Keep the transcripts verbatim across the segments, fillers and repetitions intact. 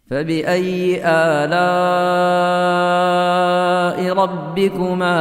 فبأي آلاء ربكما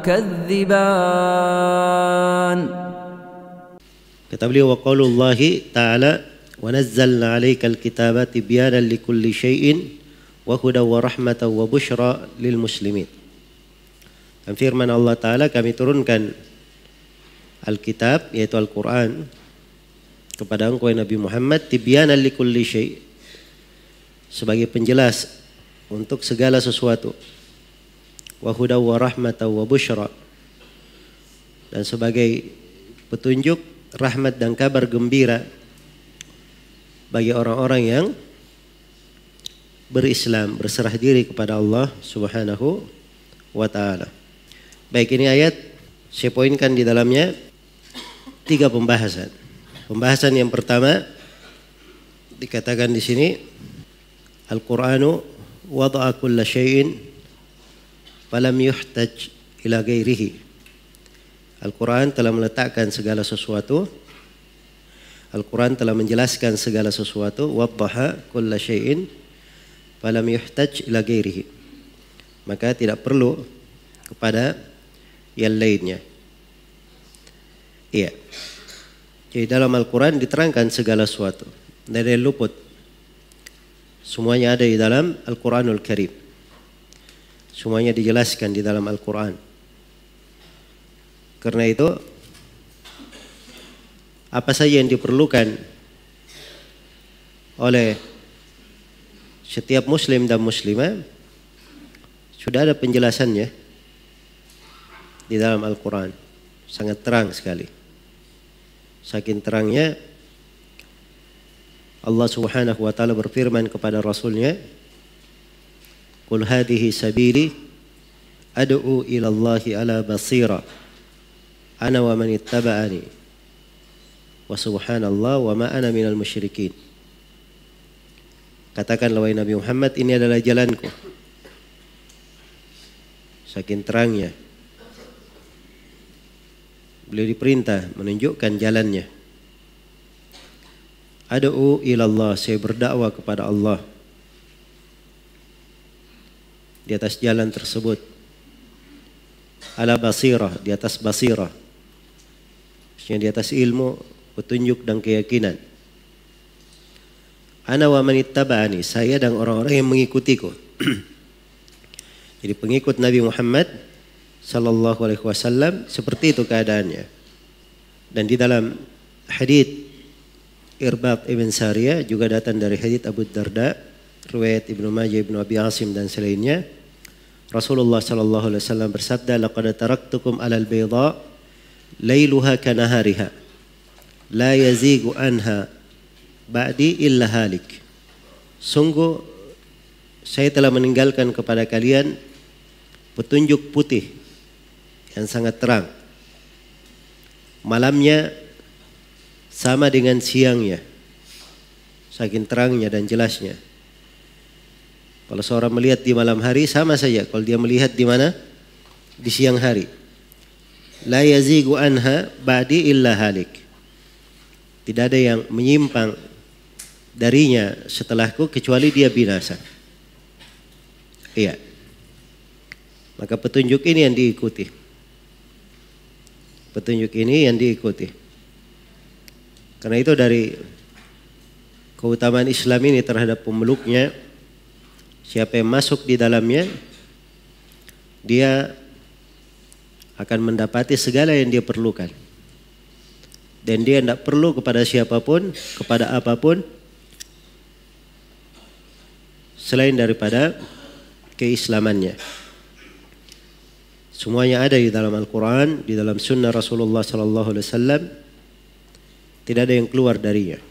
تكذبان. Kata beliau, wa qaulullahi ta'ala wa nazzalna 'alaikal kitaba tibyanan likulli syai'in wa hudaw wa rahmatan wa busyra lil muslimin. Dan firman Allah Ta'ala, kami turunkan Alkitab yaitu Al-Quran kepada engkau Nabi Muhammad tibyanan likulli syai', sebagai penjelas untuk segala sesuatu, wa hudaw wa rahmatan wa busyra, dan sebagai petunjuk, rahmat dan kabar gembira bagi orang-orang yang berislam, berserah diri kepada Allah Subhanahu wa ta'ala. Baik, ini ayat saya poinkan di dalamnya tiga pembahasan. Pembahasan yang pertama dikatakan di sini, Al-Qur'anu wada'a kulla syai'in falam yuhtaj ila ghairihi. Al-Quran telah meletakkan segala sesuatu, Al-Quran telah menjelaskan segala sesuatu, waddaha kulla syai'in falam yuhtaj ila ghairihi, maka tidak perlu kepada yang lainnya. Iya. Jadi dalam Al-Quran diterangkan segala sesuatu, tidak ada yang luput. Semuanya ada di dalam Al-Quranul Karim. Semuanya dijelaskan di dalam Al-Quran. Karena itu, apa saja yang diperlukan oleh setiap muslim dan muslimah sudah ada penjelasannya di dalam Al-Quran. Sangat terang sekali. Saking terangnya, Allah Subhanahu wa ta'ala berfirman kepada Rasulnya, Qul hadihi sabili ad'u ila Allahi ala basira ana wa man ittaba'ani wa subhanallah wa ma ana minal musyrikin. Katakanlah wahai Nabi Muhammad, ini adalah jalanku. Saking terangnya, beliau diperintah menunjukkan jalannya. Ad'u ilallah, saya berdakwah kepada Allah di atas jalan tersebut. Ala basirah, di atas basirah, maksudnya di atas ilmu, petunjuk dan keyakinan. Ana wa man ittaba'ani, saya dan orang-orang yang mengikutiku. Jadi pengikut Nabi Muhammad sallallahu alaihi wasallam seperti itu keadaannya. Dan di dalam hadits Irbad ibn Sariyah juga datang dari hadits Abu Darda, riwayat Ibnu Majah, Ibnu Abi Asim dan selainnya. Rasulullah sallallahu alaihi wasallam bersabda, laqad taraktukum 'alal bayda lailuha kanahariha la yazigu anha ba'di illa halik. Sungguh saya telah meninggalkan kepada kalian petunjuk putih yang sangat terang. Malamnya sama dengan siangnya, saking terangnya dan jelasnya. Kalau seorang melihat di malam hari sama saja kalau dia melihat di mana? Di siang hari. La yazigu anha ba'di illa halik. Tidak ada yang menyimpang darinya setelahku kecuali dia binasa. Iya. Maka petunjuk ini yang diikuti. Petunjuk ini yang diikuti. Karena itu dari keutamaan Islam ini terhadap pemeluknya, siapa yang masuk di dalamnya, dia akan mendapati segala yang dia perlukan. Dan dia tidak perlu kepada siapapun, kepada apapun, selain daripada keislamannya. Semuanya ada di dalam Al-Quran, di dalam sunnah Rasulullah sallallahu alaihi wasallam. Tidak ada yang keluar darinya.